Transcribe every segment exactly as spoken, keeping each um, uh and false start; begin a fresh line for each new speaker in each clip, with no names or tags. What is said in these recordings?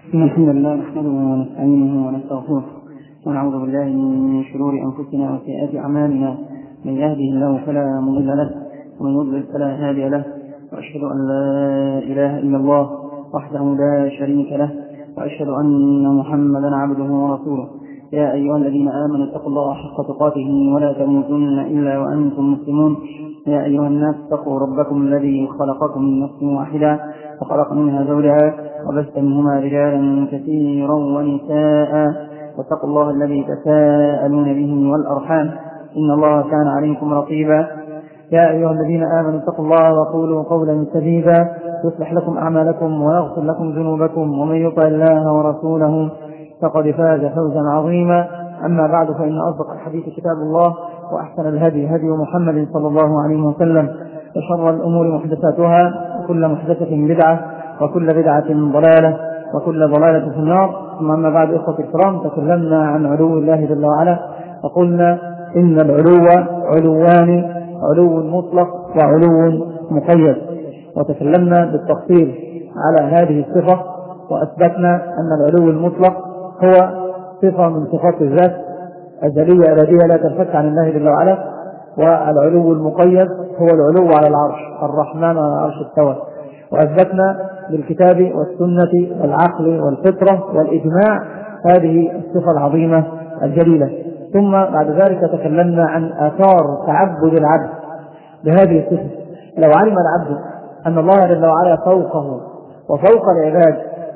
الحمد لله نحمده ونستعينه ونستغفره ونعوذ بالله من شرور أنفسنا وسيئات أعمالنا، من يهده الله فلا مضل له ومن يضلل فلا هادي له، وأشهد أن لا إله إلا الله وحده لا شريك له، وأشهد أن محمدا عبده ورسوله. يا أيها الذين آمنوا اتقوا الله حق تقاته ولا تموتن إلا وأنتم مسلمون. يا أيها الناس اتقوا ربكم الذي خلقكم من نفس واحدة وخلق منها زوجها وبث منهما رجالا كثيرا ونساء، واتقوا الله الذي تساءلون به والأرحام إن الله كان عليكم رقيبا. يا أيها الذين آمنوا اتقوا الله وقولوا قولا سديدا يصلح لكم أعمالكم ويغفر لكم ذنوبكم، ومن يطع الله ورسوله فقد فاز فوزا عظيما. أما بعد، فإن أصدق الحديث كتاب الله، وأحسن الهدي هدي محمد صلى الله عليه وسلم، وشر الأمور محدثاتها، وكل محدثة بدعة، وكل بدعة ضلالة، وكل ضلالة في النار. ثم أما بعد، إخوة الكرام، تكلمنا عن علو الله جل وعلا، وقلنا إن العلو علوان: علو مطلق وعلو مقيد، وتكلمنا بالتفصيل على هذه الصفة، وأثبتنا أن العلو المطلق هو صفة من صفات الذات أزلية أبدية لا تنفك عن الله جل وعلا، والعلو المقيد هو العلو على العرش، الرحمن على العرش استوى. وأثبتنا بالكتاب والسنة والعقل والفطرة والإجماع هذه الصفة العظيمة الجليلة. ثم بعد ذلك تكلمنا عن آثار تعبد العبد بهذه الصفة. لو علم العبد أن الله جل وعلا فوقه وفوق العباد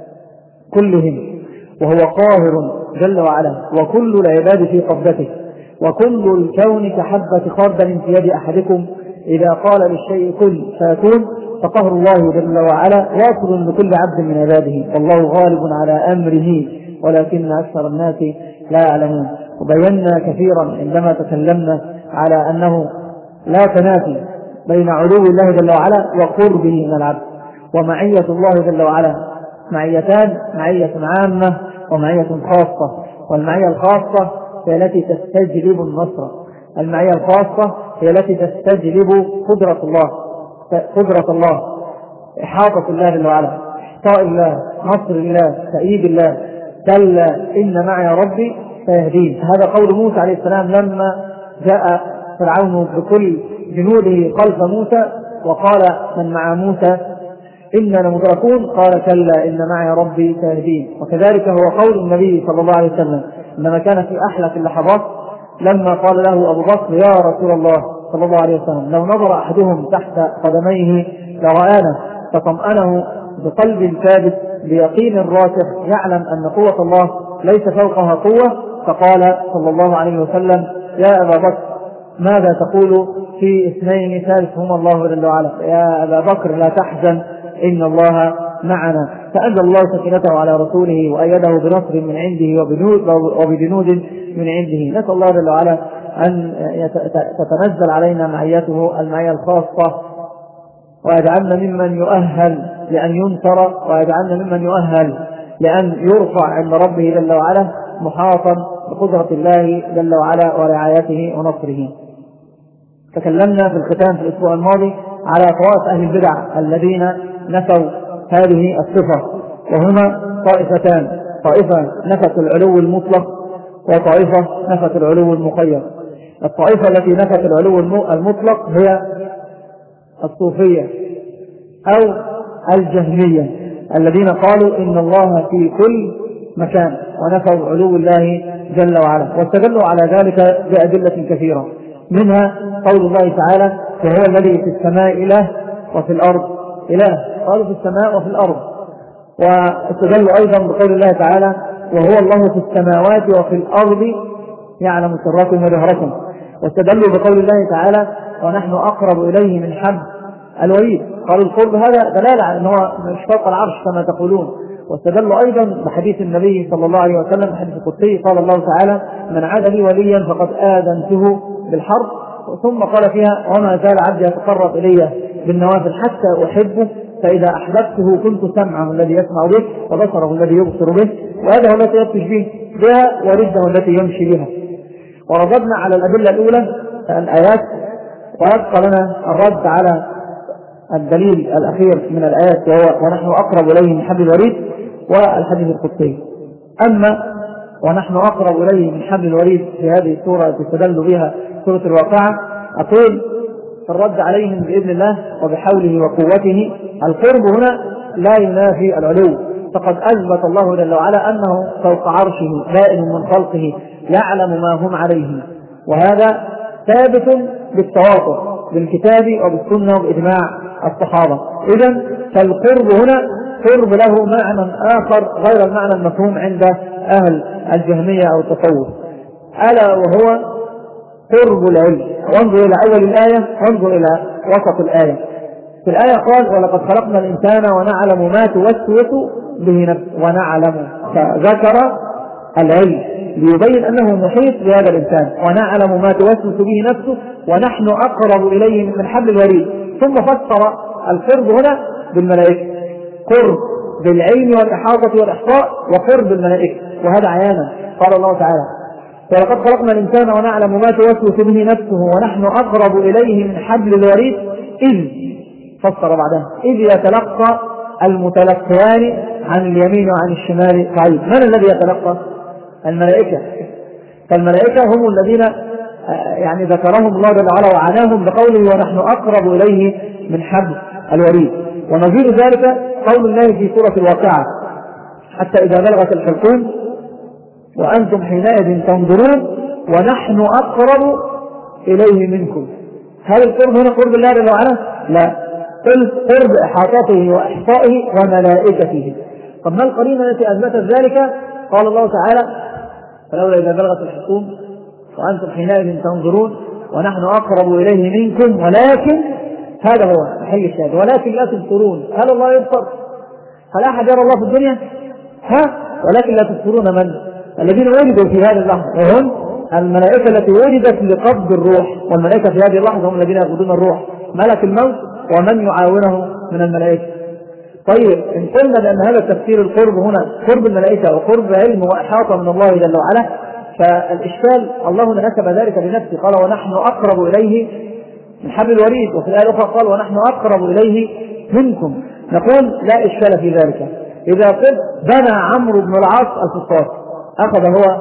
كلهم، وهو قاهر جل وعلا، وكل العباد في قبضته، وكل الكون كحبة خردل في يد أحدكم، إذا قال للشيء كن فيكون، فقهر الله جل وعلا واصل لكل عبد من عباده، والله غالب على أمره ولكن أكثر الناس لا يعلمون. وبينا كثيرا عندما تكلمنا على أنه لا تنافي بين علو الله جل وعلا وقربه من العبد. ومعية الله جل وعلا معيتان: معية عامة ومعية خاصة. والمعية الخاصة هي التي تستجلب النصر، المعية الخاصة هي التي تستجلب قدرة الله، قدرة الله، إحاطة الله جل وعلا، إحصاء الله، نصر الله، تأييد الله. كلا إن معي ربي سيهدين. هذا قول موسى عليه السلام لما جاء فرعون بكل جنوده خلف موسى وقال من مع موسى إننا لمدركون، قال كلا إن معي ربي سيهدين. وكذلك هو قول النبي صلى الله عليه وسلم لما كان في أحلى اللحظات، لما قال له أبو بكر يا رسول الله صلى الله عليه وسلم لو نظر أحدهم تحت قدميه لرآنا، فطمأنه بقلب ثابت بيقين راسخ يعلم أن قوة الله ليس فوقها قوة، فقال صلى الله عليه وسلم يا أبا بكر ماذا تقول في اثنين ثالثهما الله جل وعلا؟ يا أبا بكر لا تحزن إن الله معنا. فأنزل الله سكينته على رسوله وأيده بنصر من عنده وبجنود من عنده. نسأل الله جل وعلا أن تتنزل علينا معيته المعية الخاصة، ويجعلنا ممن يؤهل لأن ينصر، ويجعلنا ممن يؤهل لأن يرفع عند ربه جل وعلا، محاطا بقدرة الله جل وعلا ورعايته ونصره. تكلمنا في الختام في الأسبوع الماضي على طوائف أهل البدع الذين نفوا هذه الصفة، وهما طائفتان: طائفة نفت العلو المطلق، وطائفة نفت العلو المقيد. الطائفة التي نفت العلو المطلق هي الصوفية أو الجهمية، الذين قالوا إن الله في كل مكان، ونفوا علو الله جل وعلا، واستدلوا على ذلك بأدلة كثيرة، منها قول الله تعالى وهو الذي في السماء إله وفي الأرض إله. قالوا في السماء وفي الأرض. واستدلوا أيضا بقول الله تعالى وهو الله في السماوات وفي الأرض يعلم سركم وجهركم. واستدلوا بقول الله تعالى ونحن أقرب إليه من حبل الوريد. قالوا القرب هذا دلالة على أنه مش فوق العرش كما تقولون. واستدلوا أيضا بحديث النبي صلى الله عليه وسلم، حديث القدسي، قال الله تعالى من عاد لي وليا فقد آذنته بالحرب. ثم قال فيها وما زال عبدي يتقرب إلي بالنوافل حتى أحبه، فإذا أحببته كنت سمعه الذي يسمع به وبصره الذي يبصر به ويده التي يبطش به بها ورجله التي يمشي بها. ورددنا على الأدلة الأولى الآيات، ويبقى لنا الرد على الدليل الأخير من الآيات وهو ونحن أقرب إليه من حبل الوريد.
والحديث القدسي. أما ونحن أقرب إليه من حبل الوريد في هذه السورة تستدل بها سورة الواقعة، أقول في الرد عليهم بإذن الله وبحوله وقوته، القرب هنا لا ينافي العلو، فقد أثبت الله جل وعلا أنه فوق عرشه بائن من خلقه يعلم ما هم عليه، وهذا ثابت بالتواطؤ بالكتاب وبالسنة وبإجماع الصحابة. إذن فالقرب هنا قرب له معنى آخر غير المعنى المفهوم عند أهل الجهمية أو التصوف، ألا وهو قرب العلم. وانظر إلى أول الآية وانظر إلى وسط الآية. في الآية قال ولقد خلقنا الإنسان ونعلم ما توسوس به نفسه، ونعلم، فذكر العلم ليبين أنه محيط بهذا الإنسان، ونعلم ما توسوس به نفسه ونحن أقرب إليه من حبل الوريد. ثم فسر القرب هنا بالملائكة، قرب بالعلم والإحاطة والإحصاء وقرب الملائكة، وهذا عيانا. قال الله تعالى ولقد خلقنا الإنسان ونعلم ما توسوس به نفسه ونحن أقرب إليه من حبل الوريد إذ، فسر بعدها، إذ يتلقى المتلقيان عن اليمين وعن الشمال قعيد. من الذي يتلقى؟ الملائكة. فالملائكة هم الذين يعني ذكرهم الله جل وعلا وعناهم بقوله ونحن أقرب إليه من حبل الوريد. ونظير ذلك قول الله في سورة الواقعة حتى إذا بلغت الحلقوم وأنتم حينئذ تنظرون ونحن أقرب إليه منكم. هل القرب هنا قرب الله جل وعلا؟ لا، قرب إحاطته وإحصائه وملائكته. طب ما القرينة التي أثبتت ذلك؟ قال الله تعالى فلولا إذا بلغت الحلقوم وأنتم حينئذ تنظرون ونحن أقرب إليه منكم ولكن، هذا هو محل الشاهد، ولكن لا تبصرون. هل الله يبصر؟ هل أحد يرى الله في الدنيا؟ ها؟ ولكن لا تبصرون من؟ الذين وجدوا في هذه اللحظة وهم الملائكة التي وجدت لقبض الروح، والملائكة في هذه اللحظة هم الذين يقبضون الروح، ملك الموت ومن يعاونه من الملائكة. طيب إن قلنا بأن هذا تفسير القرب هنا قرب الملائكة وقرب علم وإحاطة من الله جل وعلا، فالإشكال الله نسب ذلك لنفسه، قال ونحن أقرب إليه من حبل الوريد، وفي الآية الأخرى قال ونحن أقرب إليه منكم. نقول لا إشكال في ذلك. إذا قلت بنى عمرو بن العاص الفسطاط، أخذ هو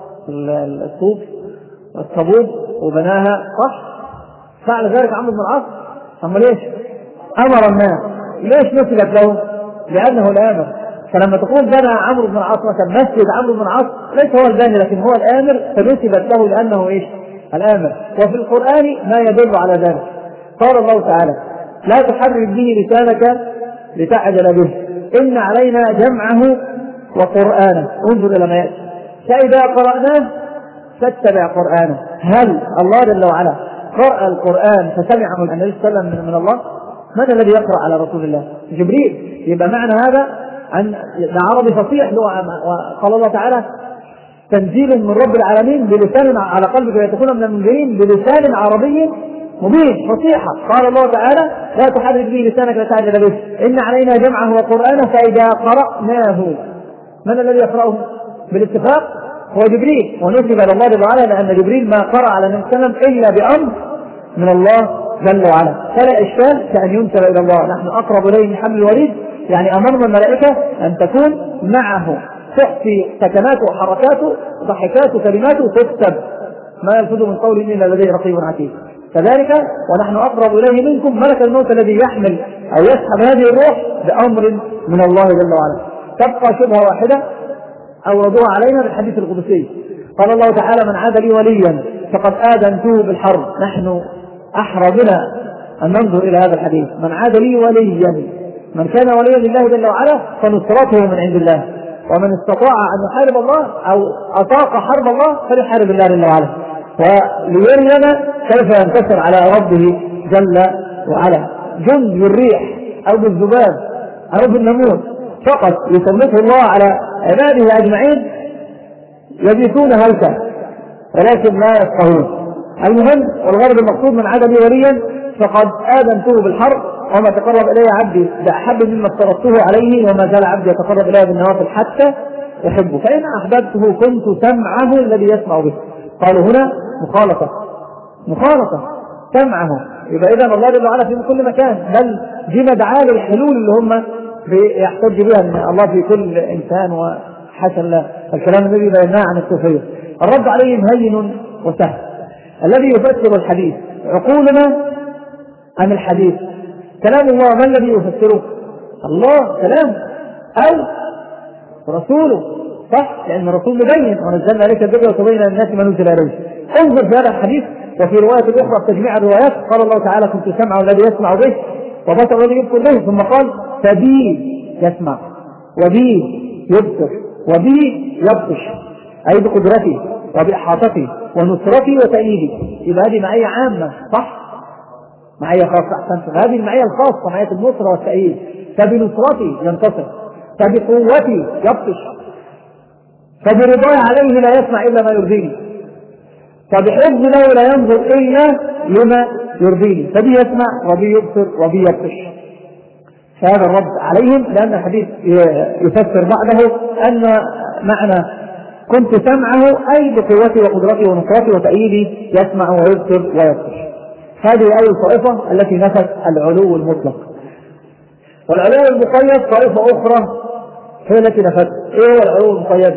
الصوف والصبوب وبناها، صح؟ فعل ذلك عمرو بن العاص. أما ليش؟ أمر الناس. ليش نسبت له؟ لأنه الآمر. فلما تقول بنى عمرو بن العاص مثلا مسجد عمرو بن العاص، ليس هو الباني لكن هو الآمر، فنسبت له لأنه إيش؟ الآمر. وفي القرآن ما يدل على ذلك. قال الله تعالى لا تحرك به لسانك لتعجل به إن علينا جمعه وقرآنه. انظر إلى ما يأتي، فإذا قرأناه فاتبع قرآنه. هل الله جل وعلا قرأ القرآن فسمعه النبي صلى الله عليه وسلم من الله؟ من الذي يقرأ على رسول الله؟ جبريل. يبقى معنى هذا عن عربي فصيح، وقال الله تعالى تنزيل من رب العالمين بلسان على قلبك لتكون من المنذرين بلسان عربي مبين فصيحة. قال الله تعالى لا تحرك به لسانك لتعجل به إن علينا جمعه وقرآنه فإذا قرأناه. من الذي يقرأه بالاتفاق؟ هو جبريل، ونسب إلى الله جل وعلا لأن جبريل ما قرأ على النبي صلى الله عليه وسلم إلا بأمر من الله جل وعلا. فلا إشكال كأن ينسب إلى الله نحن أقرب إليه من حبل الوريد، يعني أمرنا الملائكة أن تكون معه، تحصي سكناته وحركاته وضحكاته وكلماته تكتب، ما يلفظ من قول إلا لديه رقيب عتيد. كذلك ونحن أقرب إليه منكم، ملك الموت الذي يحمل أو يسحب هذه الروح بأمر من الله جل وعلا. تبقى شبهة واحدة أوردوها علينا بالحديث القدسي، قال الله تعالى من عاد لي وليا فقد آذنته بالحرب. نحن أحرى بنا أن ننظر إلى هذا الحديث، من عاد لي وليا، من كان وليا لله جل وعلا فنصرته من عند الله، ومن استطاع أن يحارب الله أو أطاق حرب الله فليحارب الله جل وعلا، وليرينا كيف ينتصر على ربه جل وعلا. جند بالريح أو بالذباب أو بالنمور فقط يسلطه الله على عباده أجمعين يبيتون هلكا ولكن لا يفقهون. المهم والغرض المقصود من عاد لي وليا فقد آذنته بالحرب وما تقرب إلي عبدي بأحب مما افترضته عليه وما زال عبدي يتقرب إلي بالنوافل حتى يحبه فإن أحببته كنت سمعه الذي يسمع به. قالوا هنا مخالطة مخالطة سمعه، يبقى إذن الله جل وعلا في كل مكان، بل دي مدعاة للحلول اللي هم يحتج بها أن الله في كل إنسان وحسن له، الكلام الذي بيناه عن الصوفية. الرد عليهم هين وسهل. الذي يفسر الحديث عقولنا أم الحديث؟ كلام الله ما الذي يفسره؟ الله كلام أو رسوله، صح؟ لأن الرسول مبين ونزلنا عليك الذكر وتبين للناس ما نزل إليه. انظر في هذا الحديث وفي رواية أخرى تجميع الروايات قال الله تعالى كنت سمعه الذي يسمع به وبصر الذي يبصر به، ثم قال فبي يسمع وبي يبصر وبي يبطش، أي بقدرتي وبإحاطتي ونصرتي وتأييدي. يبقى هذه معية عامة، صح؟ معية خاصة. أحسنت. هذه المعية الخاصة معية النصرة والتأييد. فبنصرتي ينتصر، فبقوتي يبطش، فبرضاي عليه لا يسمع إلا ما يرضيني، فبحفظ له لا ينظر إلا لما يرضيني، فبي يسمع وبي يبصر وبي يبطش. فهذا الرد عليهم، لأن الحديث يفسر بعده أن معنى كنت سمعه أي بقوتي وقدرتي ونصرتي وتأييدي يسمع ويبصر ويبطش. هذه أول طائفة التي نفت العلو المطلق. والعلو المقيد طائفة أخرى هي التي نفت. إيه هو العلو المقيد؟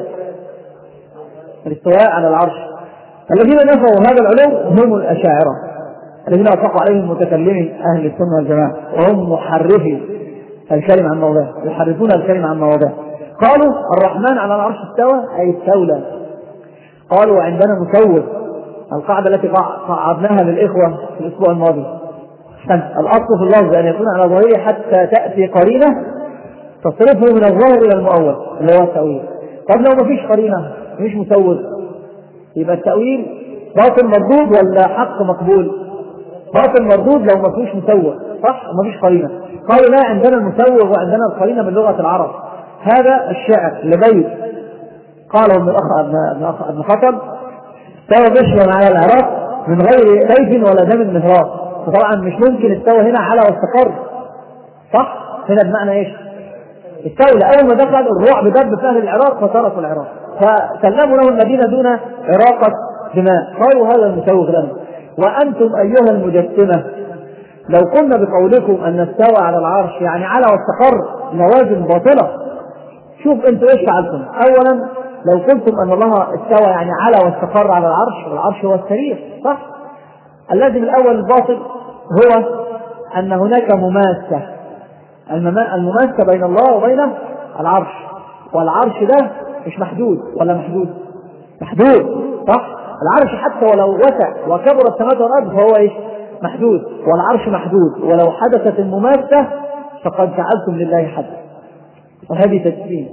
الاستواء على العرش. الذين نفوا هذا العلو هم الأشاعرة الذين أطلقوا عليهم متكلمي أهل السنة والجماعة، وهم محرفي الكلمة عن مواضعه، يحرفون الكلمة عن مواضعه. قالوا الرحمن على العرش استوى أي استولى. قالوا عندنا مسوغ، القاعدة التي قعدناها للإخوة في الأسبوع الماضي، الأصل في اللفظ أن يكون على ظاهره حتى تأتي قرينة تصرفه من الظاهر إلى المؤول اللي هو التأويل. طب لو ما فيش قرينة مش مسوغ يبقى التأويل باطل مردود ولا حق مقبول؟ باطل مردود لو ما فيش مسوغ، صح؟ وما فيش قرينة. قالوا لا، عندنا المسوغ وعندنا القرينة من لغة العرب. هذا الشعر لبيت قاله ابن الأخ ابن خطب استوى بشرا على العراق من غير ليف ولا دم مهراق. وطبعا مش ممكن استوى هنا على واستقر، صح؟ هنا بمعنى ايش؟ استولى. اول ما دخل الرعب دب في اهل العراق فتركوا العراق، فسلموا له الذين دون عراقة دماء. قالوا هذا المسوغ لنا. وانتم ايها المجسمة لو قلنا بقولكم ان استوى على العرش يعني على واستقر لوازم باطلة. شوف انتم ايش فعلتم. اولا لو قلتم ان الله استوى يعني على واستقر على العرش، والعرش هو السرير، صح؟ اللازم الاول الباطل هو ان هناك مماسة، المماسة بين الله وبين العرش، والعرش ده مش محدود ولا محدود؟ محدود، صح؟ العرش حتى ولو وسع وكبر السماوات والارض فهو ايش؟ محدود، والعرش محدود. ولو حدثت المماسة فقد جعلتم لله حدا، وهذه تجسيم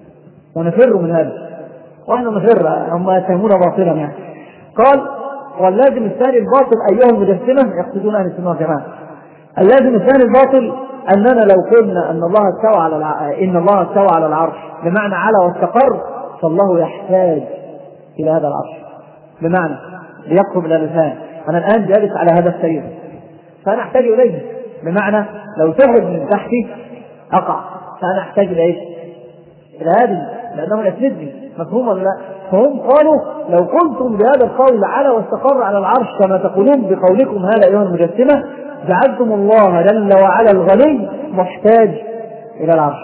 ونفر من هذا، ونحن نفر، هم يتهمون باطلا يعني. قال واللازم الثاني الباطل ايها المجسمة، يقصدون اهل السنة والجماعة، اللازم الثاني الباطل اننا لو قلنا ان الله استوى على الع... ان الله استوى على العرش بمعنى على واستقر، فالله يحتاج الى هذا العرش، بمعنى ليقرب الى اللسان. انا الان جالس على هذا السرير فانا احتاج اليه، بمعنى لو تهرب من تحتي اقع، فانا احتاج الى ايش؟ الى هذه، لانه يسندني. مفهوم ولا لا؟ فهم قالوا لو قلتم بهذا القول على واستقر على العرش كما تقولون بقولكم هذا ايها المجسمة، جعلتم الله جل وعلا الغني محتاج الى العرش.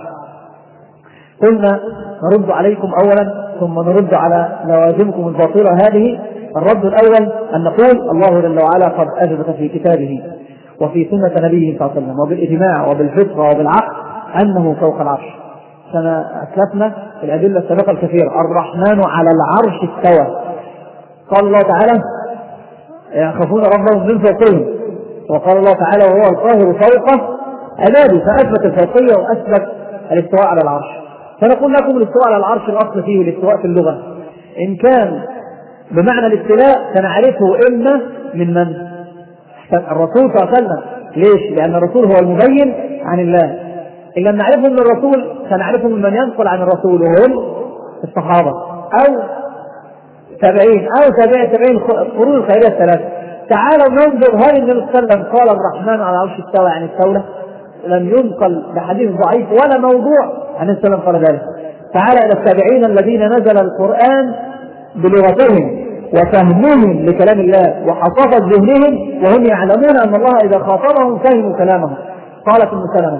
قلنا نرد عليكم اولا ثم نرد على لوازمكم الباطلة هذه. الرد الاول ان نقول الله جل وعلا قد اثبت في كتابه وفي سنة نبيه صلى الله عليه وسلم وبالاجماع وبالفطرة وبالعقل انه فوق العرش. كما اسلفنا في الادلة السابقة الكثيرة، الرحمن على العرش استوى. قال الله تعالى يخافون ربهم من فوقهم، وقال الله تعالى وهو القاهر فوق عباده، فاثبت الفوقية واثبت الاستواء على العرش. فنقول لكم الاستواء على العرش الاصل فيه الاستواء في اللغة، ان كان بمعنى الاستواء سنعرفه اما من من؟ الرسول صلى الله عليه وسلم. ليش؟ لان الرسول هو المبين عن الله. إن لم نعرفه من الرسول سنعرفه من من ينقل عن الرسول وهم الصحابة أو تابعين أو تابعين تابعين قرون الخيرية الثلاثة. تعالوا ننظر هل النبي صلى الله عليه وسلم قال الرحمن على العرش استوى عن الستولة؟ لم ينقل بحديث ضعيف ولا موضوع عن السلام قال ذلك. تعالى إلى التابعين الذين نزل القرآن بلغتهم وفهمهم لكلام الله وحصافة ذهنهم وهم يعلمون أن الله إذا خاطبهم فهموا كلامه. قالت ابن سلمة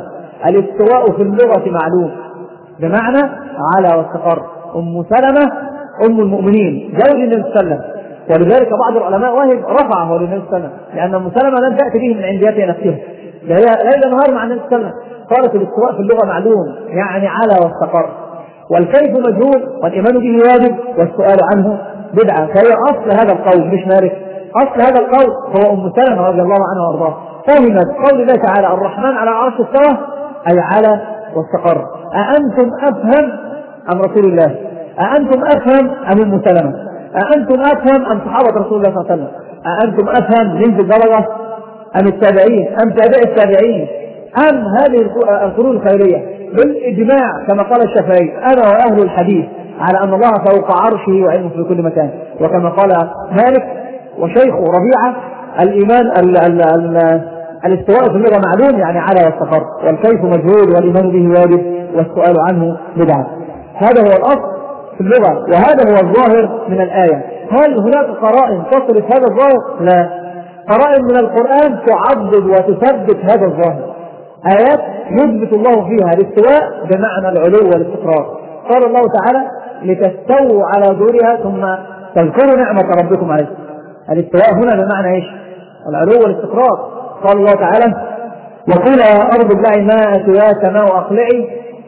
الاستواء في اللغة معلوم بمعنى على واستقر. أم سلمة أم المؤمنين زوج النبي صلى الله عليه وسلم، ولذلك بعض العلماء وهب رفعه للنبي صلى الله عليه وسلم، لأن أم سلمة لم تأتي به من عنديتها نفسها، هي ليل نهار مع النبي صلى الله عليه وسلم. قالت الاستواء في اللغة معلوم يعني على واستقر، والكيف مجهول والإيمان به واجب والسؤال عنه بدعة. فهي أصل هذا القول مش مالك، أصل هذا القول هو أم سلمة رضي الله عنها وارضاها، فهمت قول الله تعالى الرحمن على عرش استوى أي على واستقر. أأنتم أفهم أم رسول الله؟ أأنتم أفهم أم أم سلمة؟ أأنتم أفهم أم صحابة رسول الله صلى الله عليه وسلم؟ أأنتم أفهم من الدرجة أم التابعين أم تابع التابعين أم هذه القرون الخيرية؟ بالإجماع كما قال الشافعي أنا وأهل الحديث على أن الله فوق عرشه وعلمه في كل مكان، وكما قال مالك وشيخ ربيعة الإيمان ال ال ال الاستواء في اللغة معلوم يعني على واستقر، والكيف مجهول والإيمان به واجب والسؤال عنه بدعة. هذا هو الأصل في اللغة، وهذا هو الظاهر من الآية. هل هناك قرائن تصرف هذا الظاهر؟ لا، قرائن من القرآن تعضد وتثبت هذا الظاهر. آيات يثبت الله فيها الاستواء بمعنى العلو والاستقرار. قال الله تعالى لتستووا على ظهورها ثم تذكروا نعمة ربكم عليكم. الاستواء هنا بمعنى ايش؟ العلو والاستقرار. قال الله تعالى وقيل يا أرض ابلعي ماءك يا سماء أقلعي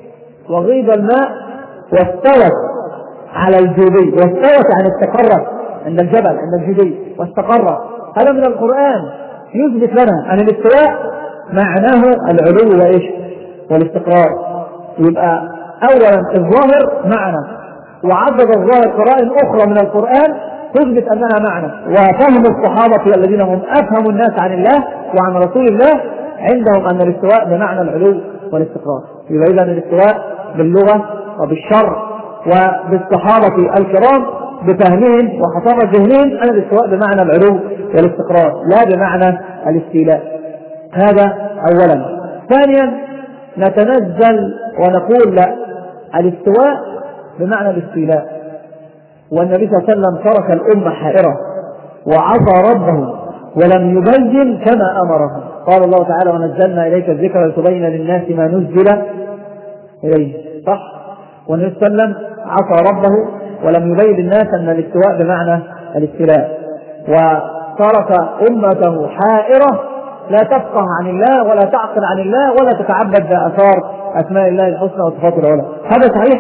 وغيض الماء واستوت على الجودي. واستوت يعني استقرت عند الجبل عند الجودي واستقرت. هذا من القرآن يثبت لنا أن الاستواء معناه العلو وايش؟ والاستقرار. يبقى اولا الظاهر معنى، وعضد الظاهر قرائن اخرى من القرآن تثبت انها معنى. وفهم الصحابة الذين هم افهموا الناس عن الله وعن رسول الله عندهم ان الاستواء بمعنى العلو والاستقرار. يبقى اذا الاستواء باللغة وبالشرع وبالصحابة الكرام بفهمهم وحصانة ذهنهم ان الاستواء بمعنى العلو والاستقرار لا بمعنى الاستيلاء. هذا اولا. ثانيا نتنزل ونقول لا، الاستواء بمعنى الاستيلاء، والنبي صلى الله عليه وسلم ترك الامه حائره وعصى ربه ولم يبين كما امره. قال الله تعالى ونزلنا اليك الذكر لتبين للناس ما نزل اليه، صح؟ والنبي صلى الله عليه وسلم عصى ربه ولم يبين للناس ان الاستواء بمعنى الاستيلاء، وترك امته حائره لا تفقه عن الله ولا تعقل عن الله ولا تتعبد بآثار أسماء الله الحسنى وصفاته العلى. هذا صحيح؟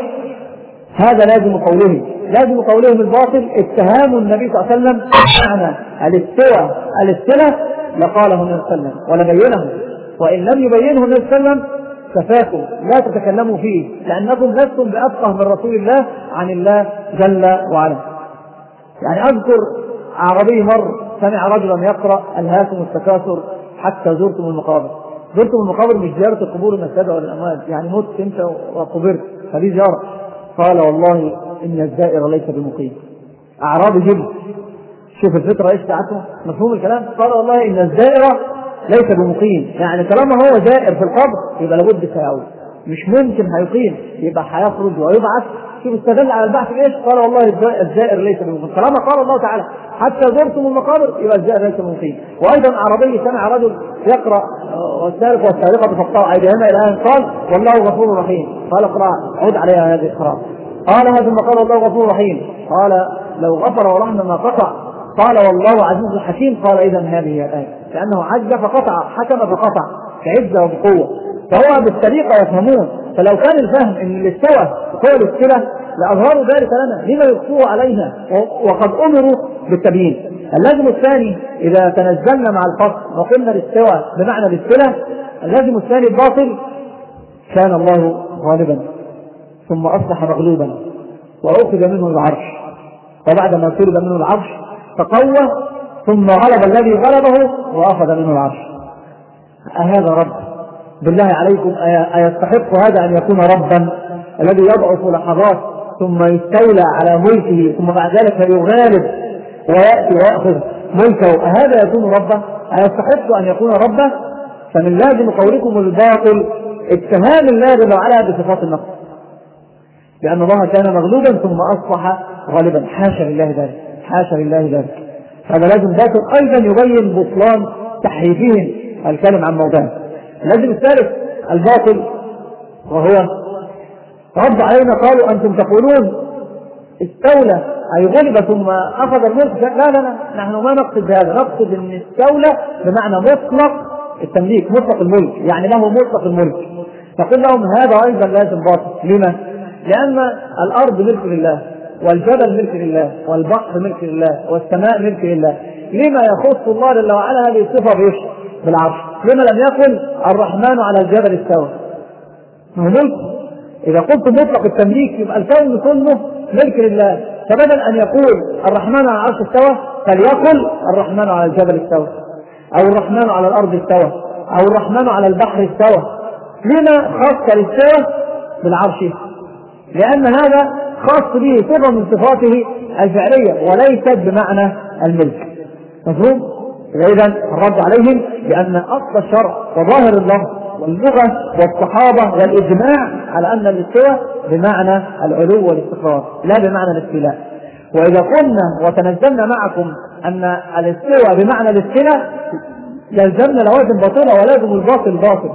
هذا لازم قولهم لازم قولهم الباطل اتهام النبي صلى الله عليه وسلم معنى الاستواء الاستلاء لقاله النبي صلى الله عليه وسلم ولبينه، وإن لم يبينه النبي صلى الله عليه وسلم ففاكم لا تتكلموا فيه لأنكم لستم بأفقه من رسول الله عن الله جل وعلا. يعني أذكر عربي مر سمع رجلا يقرأ ألهاكم التكاثر حتى زرتم المقابر. زرتم المقابر مش زيارة القبور المساجد ولا الأموات، يعني مت انت وقبرت فدي زيارة. قال والله إن الزائر ليس بمقيم. أعرابي جد، شوف الفطرة ايش بتاعته، مفهوم الكلام. قال والله إن الزائر ليس بمقيم، يعني طالما هو زائر في القبر يبقى لابد سيعود، مش ممكن هيقيم، يبقى هيخرج ويبعث. شوف استدل على البعث بايش؟ قال والله الزائر ليس بمقيم. طالما قال الله تعالى حتى زرتم المقابر يبقى الزائر ليس بمقيم. وايضا عربي سمع رجل يقرا والسارق والسارقه فاقطعوا ايديهما الى ان قال والله غفور رحيم. قال اقرا عد عليها هذه القراءه. قالها ثم قال الله غفور رحيم. قال لو غفر ورحمه ما قطع. قال والله عزيز حكيم. قال اذا هذه الايه، لانه عز فقطع، حكم فقطع بعزه وبقوه. فهو بالطريقه يفهمون. فلو كان الفهم ان الاستوى هو الاستله لأظهروا ذلك لنا، لما يخفوه علينا وقد أمروا بالتبيين. اللازم الثاني إذا تنزلنا مع الفصل وقلنا الاستوى بمعنى الاستلة، اللازم الثاني الباطل كان الله غالبا ثم أصبح مغلوبا وأخذ منه العرش، وبعد ما سلب منه العرش تقوى ثم غلب الذي غلبه وأخذ منه العرش. أهذا رب؟ بالله عليكم أيستحق هذا أن يكون ربا الذي يضعف لحظات ثم يستولى على ملكه ثم بعد ذلك يغالب ويأتي ويأخذ ملكه؟ هذا يكون ربه؟ أيستحق أن يكون ربه؟ فمن لازم قولكم الباطل اتهام الله جل وعلا بصفات النقص، لأن الله كان مغلوبا ثم أصبح غالبا. حاشا لله ذلك، حاشا لله ذلك. هذا لازم باطل أيضا يبين بطلان تحريفهم الكلام عن موضوعه. لازم الثالث الباطل، وهو رد علينا قالوا أنتم تقولون استولى أي غلب ثم أخذ الملك. لا لا لا، نحن ما نقصد بهذا، نقصد أن استولى بمعنى مطلق التمليك، مطلق الملك، يعني له مطلق الملك. نقول لهم هذا أيضا لازم باطل. لما؟ لأن الأرض ملك لله، والجبل ملك لله، والبحر ملك لله، والسماء ملك لله. لما يخص الله جل وعلا هذه الصفة بإيش؟ بالعرش. لما لم يقل الرحمن على الجبل استوى؟ ما هو ملك. إذا قلت مطلق التمليك يبقى الكون كله ملك لله، فبدل أن يقول الرحمن على العرش استوى فليقل الرحمن على الجبل استوى، أو الرحمن على الأرض استوى، أو الرحمن على البحر استوى. لما خص الاستوى بالعرش؟ لأن هذا خاص به صفة من صفاته الفعلية وليست بمعنى الملك. مفهوم؟ إذا الرد عليهم بأن أصل الشرع وظاهر اللفظ واللغة والصحابة والإجماع على أن الاستواء بمعنى العلو والاستقرار لا بمعنى الاستيلاء. وإذا قلنا وتنزلنا معكم أن الاستواء بمعنى الاستيلاء يلزمنا لوازم باطلة، ولازم الباطل باطل.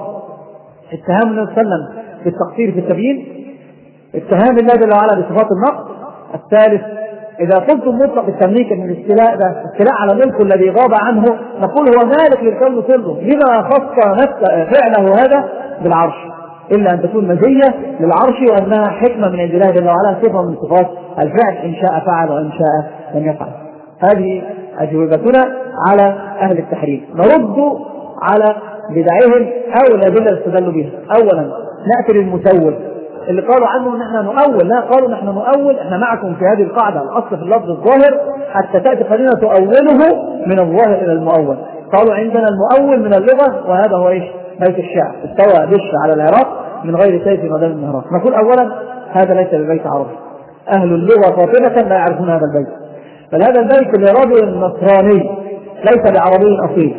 اتهام النبي صلى الله عليه وسلم بالتقصير في التبيين، اتهام الله جل وعلا بصفات النقص. الثالث إذا قلتم مطلق التمليك أن الاستيلاء ده استيلاء على ملكه الذي غاب عنه، نقول هو مالك للكون كله، لما خص فعله هذا بالعرش؟ إلا أن تكون مزية للعرش وأنها حكمة من عند الله جل وعلا، صفة من صفات الفعل، إن شاء فعل وإن شاء لم يفعل. هذه أجوبتنا على أهل التحريف. نرد على بدعهم أو الأدلة اللي استدلوا بها. أولا نأتي للمسول اللي قالوا عنه ان احنا نؤول. لا، قالوا نحن نؤول، احنا معكم في هذه القاعدة، الاصل في اللفظ الظاهر حتى تأتي قرينة تؤوله من الظاهر الى المؤول. قالوا عندنا المؤول من اللغة، وهذا هو ايش؟ بيت الشعر، استوى بشر على العراق من غير سيف ودم النهراق. نقول اولا هذا ليس ببيت عربي، اهل اللغة قاطبة لا يعرفون هذا البيت، بل هذا البيت لرجل نصراني ليس بعربي اصيل،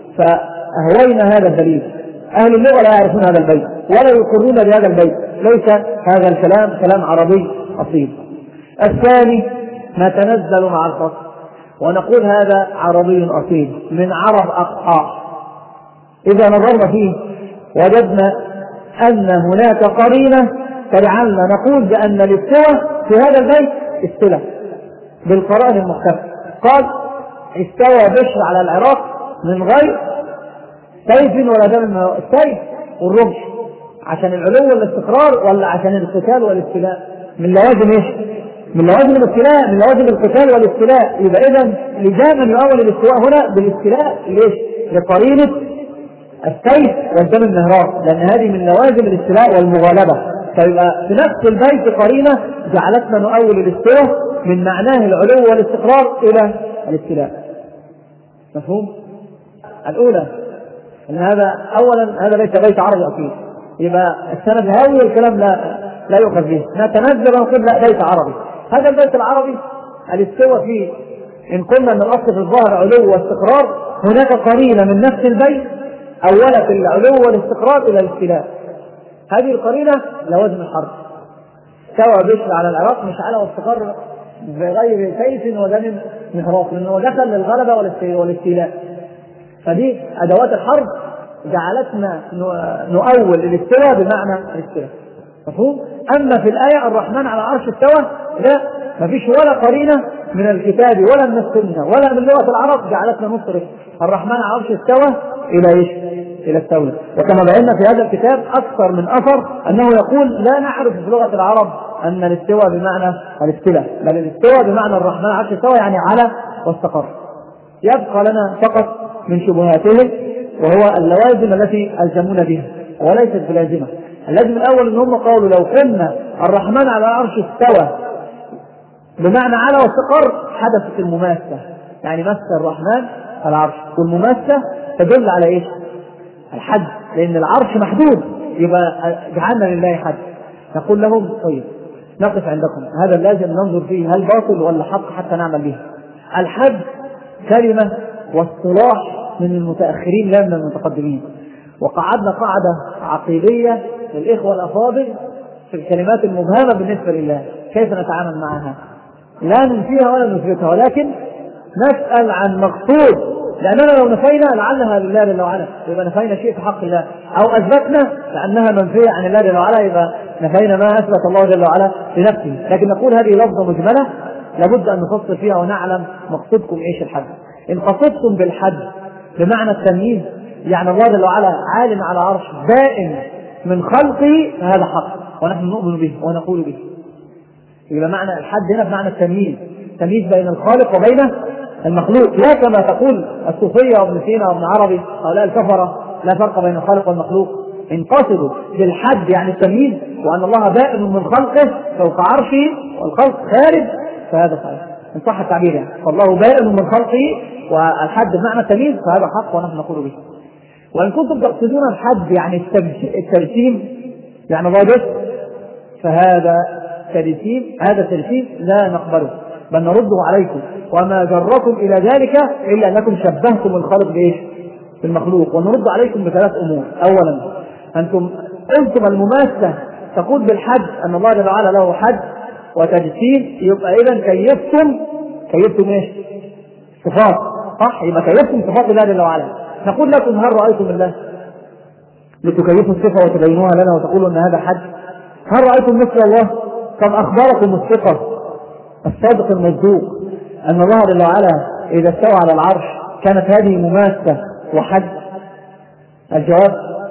فاهوينا هذا الدليل. اهل اللغة لا يعرفون هذا البيت ولا يقرون بهذا البيت، ليس هذا الكلام كلام عربي أصيل. الثاني نتنزل مع الفصل ونقول هذا عربي أصيل من عرب أقحاء. إذا نظرنا فيه وجدنا أن هناك قرينة تجعلنا نقول بأن الاستواء في هذا البيت استلى بالقرآن المحكم. قال استوى بشر على العراق من غير سيف ولا دم. السيف والرمح عشان العلو والاستقرار ولا عشان القتال والاستيلاء؟ من لوازم ايش؟ من لوازم الاستيلاء، من لوازم القتال والاستيلاء. يبقى اذا لزاما يؤول الاستواء هنا بالاستيلاء ليش؟ لقرينة السيف والدم النهراء، لان هذه من لوازم الاستيلاء والمغالبة. فيبقى في نفس البيت قرينة جعلتنا نؤول الاستواء من معناه العلو والاستقرار الى الاستيلاء. مفهوم؟ الاولى ان هذا اولا هذا ليس بيت عربي اصيل، يبقى السند هاوي والكلام لا لا يؤخذ به. نتنزل ونقول لا بيت عربي. هذا البيت العربي الاستواء فيه ان قلنا ان الاصل في الظاهر علو واستقرار، هناك قرينه من نفس البيت اولت العلو والاستقرار الى الاستيلاء. هذه القرينه لوازم الحرب. استوى بشر على العراق مش على واستقر بغير سيف ودم نهراق، لانه دخل للغلبه والاستيلاء. فدي ادوات الحرب جعلتنا نؤول الاستواء بمعنى الاستواء. مفهوم؟ اما في الايه الرحمن على عرش استوى، لا، ما فيش ولا قرينه من الكتاب ولا من السنه ولا من لغه العرب جعلتنا نصرف الرحمن على عرش استوى الى ايش؟ الى استولى. وكما بينا في هذا الكتاب اكثر من اثر انه يقول لا نعرف في لغه العرب ان الاستواء بمعنى الاستيلاء، بل الاستواء بمعنى الرحمن على عرش استوى يعني على واستقر. يبقى لنا فقط من شبهاتهم وهو اللوازم التي ألزمونا بها وليست بلازمة. اللازم الأول أن هم قالوا لو قلنا الرحمن على العرش استوى بمعنى على واستقر حدثت المماسة، يعني مس الرحمن على العرش، والمماسة تدل على إيش؟ الحد، لأن العرش محدود، يبقى جعلنا لله حد. نقول لهم طيب نقف عندكم، هذا اللازم ننظر فيه هل باطل ولا حق حتى نعمل به. الحد كلمة واصطلاح من المتأخرين لا من المتقدمين، وقعدنا قاعدة عقيدية للإخوة الأفاضل في الكلمات المبهمة بالنسبة لله كيف نتعامل معها. لا ننفيها ولا نثبتها، ولكن نسأل عن مقصود لأننا لو نفينا لعلها لله جل وعلا يبقى نفينا شيء في حق الله، أو أثبتنا لأنها منفية عن الله جل وعلا يبقى نفينا ما أثبت الله جل وعلا لنفسه. لكن نقول هذه لفظة مجملة لابد أن نفصل فيها ونعلم مقصودكم إيش الحد. إن قصدتم بالحد بمعنى التمييز يعني الله جل وعلا عالم على عرش بائن من خلقه فهذا حق ونحن نؤمن به ونقول به. يبقى معنى الحد هنا بمعنى التمييز، تمييز بين الخالق وبين المخلوق، لا كما تقول الصوفية وابن سينا وابن عربي هؤلاء الكفرة لا فرق بين الخالق والمخلوق. إن قصدوا بالحد يعني التمييز وأن الله بائن من خلقه فوق عرشه والخلق خارج فهذا صحيح إن صح التعبير يعني، فالله بائن من خلقه والحد بمعنى التمييز فهذا حق ونحن نقول به. وإن كنتم تقصدون الحد يعني التجسيم يعني الله بس فهذا تجسيم، هذا تجسيم لا نقبله بل نرده عليكم وما جركم إلى ذلك إلا أنكم شبهتم الخالق بإيش؟ بالمخلوق. ونرد عليكم بثلاث أمور. أولا أنتم أنتم المماثلة تقول بالحد أن الله جل وعلا له حد وتجسيم، يبقى إذن كيفتم كيفتم إيش؟ صفات، صح؟ يبقى كيفتم صفات الله جل وعلا. نقول لكم هل رأيتم الله لتكيفوا الصفة وتبينوها لنا وتقولوا أن هذا حد؟ هل رأيتم مثل الله؟ كم أخبركم الثقة الصادق المصدوق أن الله جل وعلا إذا استوى على العرش كانت هذه مماثلة وحد؟ الجواب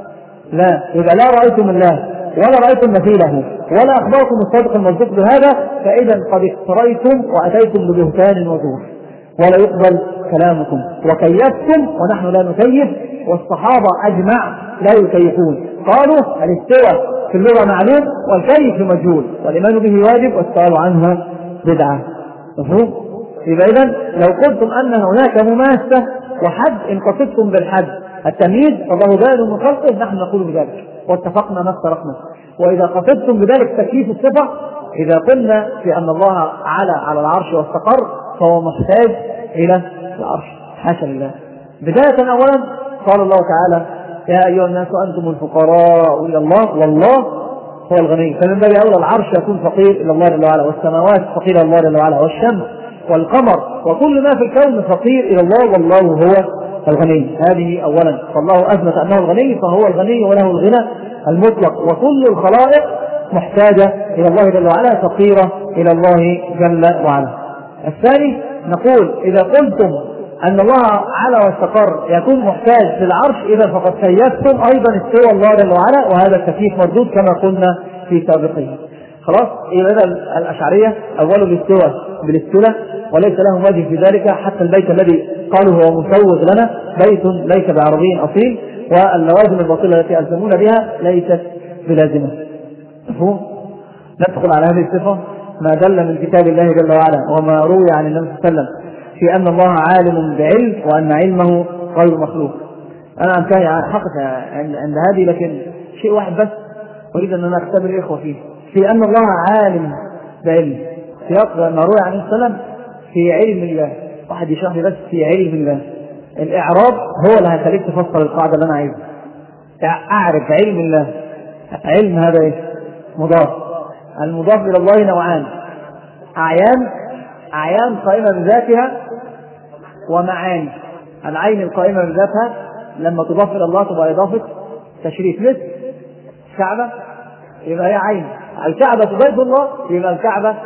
لا. يبقى لا رأيتم الله ولا رأيتم مثيله ولا أخبركم الصادق المصدوق بهذا، فإذا قد افتريتم وأتيتم ببهتان وزور ولا يقبل كلامكم. وكيفتم ونحن لا نكيف والصحابة أجمع لا يكيفون. قالوا الاستوى في اللغة معلوم والكيف مجهول والإيمان به واجب والسؤال عنه بدعة. مفهوم؟ يبقى إذن لو قلتم أن هناك مماثلة وحد إن قصدتم بالحد التمييز فالله بائن من خلقه نحن نقول بذلك واتفقنا ما افترقنا. وإذا قصدتم بذلك تكييف الصفة إذا قلنا في أن الله على على العرش واستقر فهو محتاج إلى العرش حاشا لله. بداية أولا قال الله تعالى يا أيها الناس أنتم الفقراء إلى الله والله هو الغني. فمن باب أولى العرش يكون فقير إلى الله جل وعلا والسماوات فقير إلى الله جل وعلا والشمس والقمر وكل ما في الكون فقير إلى الله والله هو الغني. هذه أولا، فالله أثبت أنه الغني فهو الغني وله الغنى المطلق، وكل الخلائق محتاجة إلى الله جل وعلا فقيرة إلى الله جل وعلا. الثاني نقول إذا قلتم أن الله على واستقر يكون محتاج للعرش إذا فقد كيفتم أيضا استوى الله جل وعلا وهذا التكييف مردود كما قلنا في سابقه. خلاص. إذا الأشعرية أول الاستوى بالاستولى وليس لهم وجه في ذلك حتى البيت الذي قالوا هو مسوغ لنا بيت ليس بعربي أصيل واللوازم الباطلة التي ألزمونا بها ليست بلازمة. مفهوم؟ ندخل على هذه الصفة ما دل من كتاب الله جل وعلا وما روي عن النبي صلى الله عليه وسلم في أن الله عالم بعلم وأن علمه غير مخلوق. أنا أنتهي حقيقة عند هذه لكن شيء واحد بس أريد أن أنا أختبر الإخوة فيه في أن الله عالم بعلم سياق ما روي عن النبي صلى الله عليه وسلم في علم الله. واحد يشرح لي بس في علم الله. الإعراب هو اللي هيخليك تفسر القاعدة اللي أنا عايزها. أعرف علم الله. علم هذا إيه؟ مضاف. المضاف إلى الله نوعان: أعيان أعيان قائمة بذاتها ومعاني. العين القائمة بذاتها لما تضاف إلى الله تبقى إضافة تشريف، مثل الكعبة يبقى هي عين. الكعبة تضاف الله يبقى الكعبة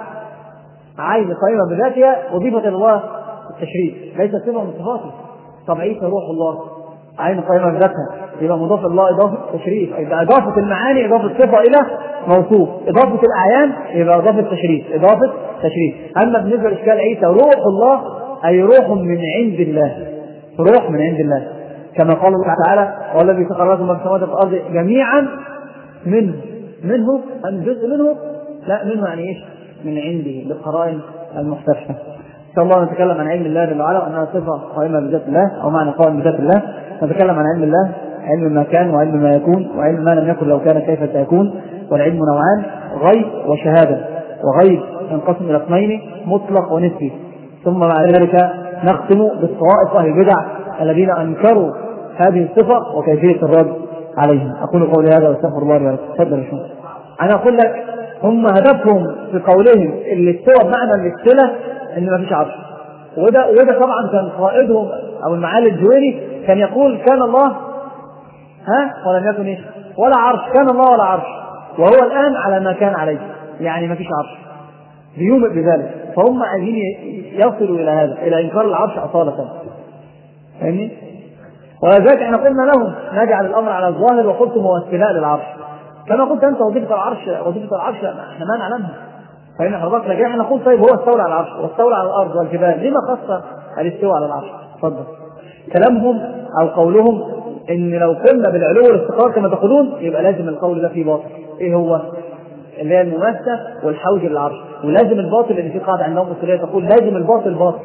عين قائمة بذاتها وضيفت إلى الله التشريف ليس صفة من صفاته. طب عيسى روح الله عين قائمة بذاتها يبقى مضاف الله إضافة تشريف. يبقى إضافة المعاني إضافة صفة إلى موصوف، إضافة الأعيان يبقى إضافة تشريف إضافة تشريف. أما بالنسبة لإشكال عيسى روح الله أي روح من عند الله، روح من عند الله كما قال الله تعالى والذي سخر لكم ما في السماوات والأرض جميعا منه منه أن جزء منه لا منه يعني إيش؟ من عنده بالقرائن المحتفة. إن شاء الله نتكلم عن علم الله جل وعلا وأنها صفة قائمة بذات الله أو معنى قائم بذات الله. نتكلم عن علم الله: علم ما كان وعلم ما يكون وعلم ما لم يكن لو كان كيف سيكون. والعلم نوعان: غيب وشهادة. وغيب ينقسم إلى اثنين: مطلق ونسبي. ثم مع ذلك نختم بالطوائف أهل البدع الذين أنكروا هذه الصفة وكيفية الرد عليهم. أقول قولي هذا واستغفر الله لي ولكم. تفضل يا شيخ. أنا أقول لك هم هدفهم في قولهم اللي استوى بمعنى الاستلة إن ما فيش عرش، وده وده طبعا كان قائدهم أو المعالي الجويني كان يقول كان الله ها ولم يكن إيه ولا عرش، كان الله ولا عرش، وهو الآن على ما كان عليه، يعني ما فيش عرش، بيومئ بذلك. فهم عايزين يصلوا إلى هذا، إلى إنكار العرش أصالة. فاهمني؟ ولذلك احنا قلنا لهم نجعل الأمر على الظاهر، وقلتم هو استيلاء للعرش، كما قلت أنت وظيفة العرش وظيفة العرش احنا ما نعلمها. فإن حضرتك لكن احنا نقول طيب هو استولى على العرش واستولى على الأرض والجبال، لما خص الاستواء على العرش؟ اتفضل. كلامهم أو قولهم إن لو قلنا بالعلو والاستقرار كما تقولون يبقى لازم القول ده فيه باطل. إيه هو؟ اللي هي المماسة والحوج للعرش، ولازم الباطل اللي في قاعدة عندهم أصولية تقول لازم الباطل باطل.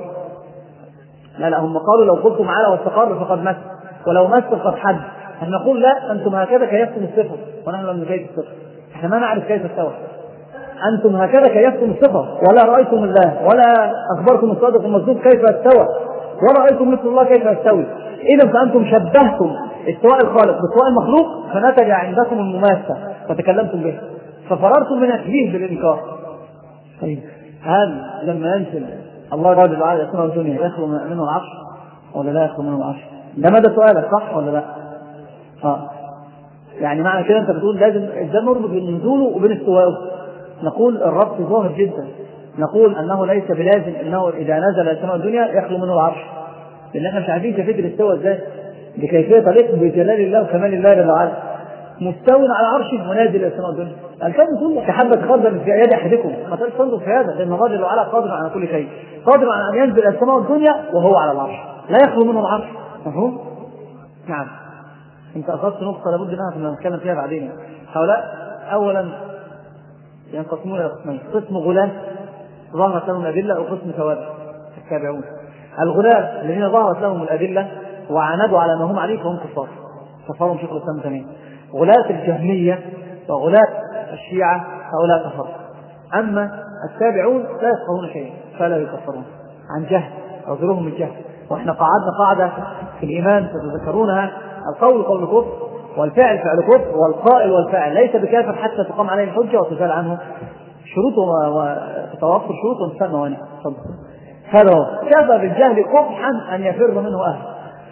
لا لا، هم قالوا لو قلتم على واستقر فقد مس، ولو مس فقد حد. احنا نقول لا، أنتم هكذا كيفتم الصفة ونحن لم نكيف الصفة، احنا ما نعرف كيف استوى. أنتم هكذا كيفتم الصفة ولا رأيتم الله ولا أخبركم الصادق المصدوق كيف استوى ولا رأيتم مثل الله كيف يستوي. إذا فأنتم شبهتم استواء الخالق باستواء المخلوق، فنتج عندكم المماسة فتكلمتم به، ففررتم من التشبيه بالإنكار. طيب هل لما ينزل الله قادر على السماء والدنيا يخلو منه العرش ولا لا يخلو منه العرش؟ ده ماذا سؤالك صح ولا لا؟ اه يعني معنى كده انت بتقول لازم ازاي نربط بين نزوله وبين استوائه؟ نقول الربط ظاهر جدا، نقول انه ليس بلازم انه اذا نزل السماء والدنيا يخلو منه العرش، لان احنا مش عارفين كيفيه الاستواء ازاي، بكيفيه تليق بجلال الله وكمال الله جل وعلا، مستو على عرشه ونازل الى السماء والدنيا. الكون كله كحبه خردل في يد احدكم، ما تقدرش تنظر في هذا، لان الله جل وعلا قادر على كل شيء، قادر على ان ينزل الى السماء والدنيا وهو على العرش، لا يخلو منه العرش. مفهوم؟ نعم. انت اخذت نقطه لابد منها كنا نتكلم فيها بعدين. هؤلاء اولا ينقسمون الى قسمين، قسم غلاة ظهرت لهم الادله وقسم ثوابت التابعون. الغلاة الذين ظهرت لهم الادله وعاندوا على ما هم عليه فهم كفار، كفرهم شيخ الاسلام تمام. غلاة الجهميه وغلاة الشيعه هؤلاء كفروا. اما التابعون لا يفقهون شيئا فلا يكفرون عن جهل، عذرهم الجهل. واحنا قعدنا قاعده في الايمان تتذكرونها: القول قول كفر، والفعل فعل كفر، والقائل والفاعل ليس بكافر حتى تقام عليه الحجه وتزال عنه شروط وتتوفر شروط وانتفاء موانع. هذا هو كفى بالجهل قبحا ان يفر منه اهل.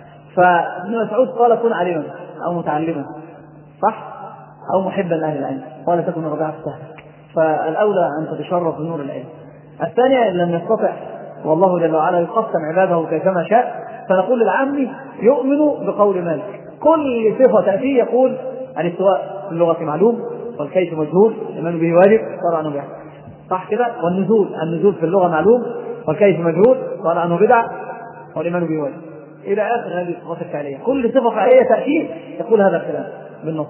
فابن مسعود قال: كن عالما او متعلما، صح، او محبا لاهل العلم ولا تكن رجعت سهلا. فالاولى ان تتشرف بنور العلم. الثانيه ان لم يستطع والله جل وعلا يقسم عباده كيفما شاء، فنقول للعامي يؤمن بقول مالك، كل صفه تاتي يقول الاستواء في اللغه معلوم والكيف مجهول، الايمان به واجب صار عنه بدعه، صح كده؟ والنزول النزول في اللغه معلوم والكيف مجهول صار عنه بدعه والايمان به واجب، الى اخر هذه الصفات الفعليه. كل صفه فعليه تاتي يقول هذا الكلام بالنص.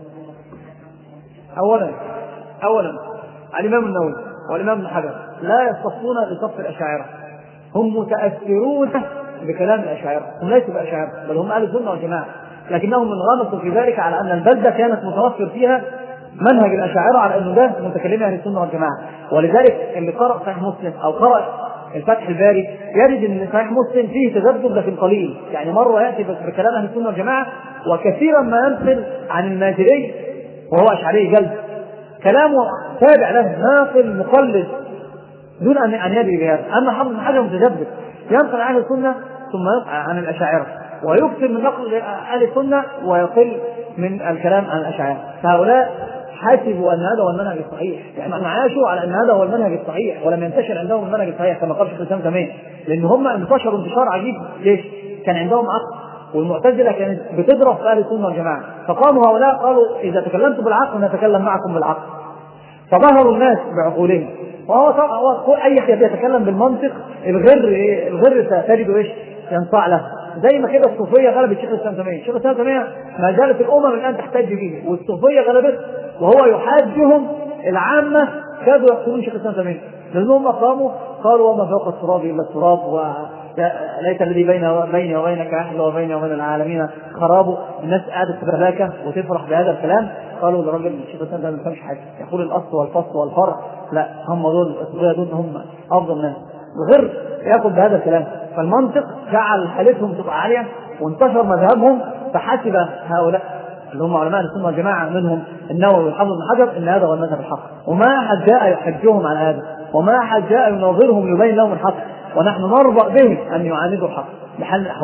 اولا اولا الامام النووي والامام ابن حجر لا يصفون بصف الاشاعره، هم متاثرون بكلام الاشاعره، هم ليسوا باشاعره بل هم اهل السنه والجماعه، لكنهم انغمسوا في ذلك على ان البلده كانت متوفر فيها منهج الاشاعره على انه ده متكلمين اهل السنه والجماعه. ولذلك اللي قرأ صحيح مسلم او قرأ الفتح الباري يجد ان صحيح مسلم فيه تذبذب لكن قليل، يعني مره ياتي بكلام اهل السنه والجماعه وكثيرا ما ينقل عن المازري وهو اشعري جلد، كلامه تابع له ناقل مقلد دون ان يدري بهذا. اما حافظ بن حجر متجدد ينقل عن السنه ثم ينقل عن الاشاعره، ويكثر من نقل اهل السنه ويقل من الكلام عن الاشاعره. فهؤلاء حسبوا ان هذا هو المنهج الصحيح، يعني هم عاشوا على ان هذا هو المنهج الصحيح ولم ينتشر عندهم المنهج الصحيح كما قال شيخ الاسلام تمام، لان هم انتشروا انتشار عجيب. ليش؟ كان عندهم عقل، والمعتزله كانت بتضرب في اهل السنه والجماعه، فقاموا هؤلاء قالوا اذا تكلمتم بالعقل نتكلم معكم بالعقل، فظهروا الناس بعقولهم. وهو هو اي حد يتكلم بالمنطق الغر الغر تجده ايش؟ ينصاع له، زي ما كده الصوفيه غلبت شيخ الاسلام تمام. شيخ الاسلام تمام ما زالت الامم الان تحتاج به، والصوفيه غلبت وهو يحاجهم العامه كادوا يقتلون شيخ الاسلام تمام، لانهم قاموا قالوا وما فوق التراب الا التراب، وليس الذي بيني وبينك احد وبيني وبين العالمين خراب. الناس قاعده تتباكى وتفرح بهذا الكلام، قالوا للراجل الشيخ الاسلام ده ما بيفهمش حاجه، يقول الاصل والفصل والفرع، لا هم دول الصوفيه دول هم افضل ناس. الغر ياخذ بهذا الكلام، فالمنطق جعل حالتهم تبقى عاليه وانتشر مذهبهم، فحسب هؤلاء اللي هم علماء السنه والجماعه منهم النووي والحافظ بن حجر ان هذا هو المذهب الحق، وما احد جاء يحجهم على هذا، وما احد جاء يناظرهم يبين لهم الحق، ونحن نرضى به ان يعاندوا الحق بحال الاحوال.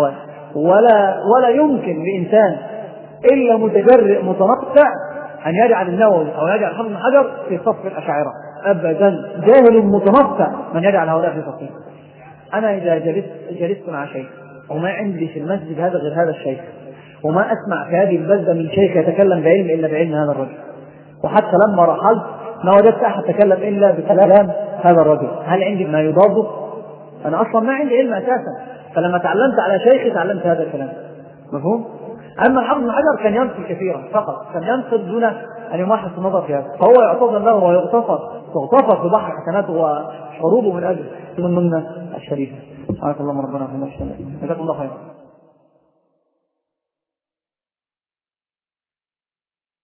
ولا ولا يمكن لإنسان إلا متجرئ متنطع أن يجعل النووي أو يجعل حافظ بن حجر في صف الأشاعرة أبدا. جاهل متنطع من يجعل هؤلاء في صفهم. أنا إذا جلست جلست مع شيخ وما عندي في المسجد هذا غير هذا الشيخ، وما أسمع في هذه البلدة من شيخ يتكلم بعلم إلا بعلم هذا الرجل، وحتى لما رحلت ما وجدت أحد تكلم إلا بكلام هذا الرجل، هل عندي ما يضاده؟ أنا أصلا ما عندي علم أساسا، فلما تعلمت على شيخي تعلمت هذا الكلام. مفهوم؟ أما الحافظ بن حجر كان ينقل كثيرا فقط، كان ينقل دون أن يمحص النظر في هذا، فهو يعتذر له ويغتفر تغتفر في بحر حسناته وحروبه من أجل من السنة الشريفة. سبحانك اللهم ربنا وبحمدك، جزاكم الله خيرا.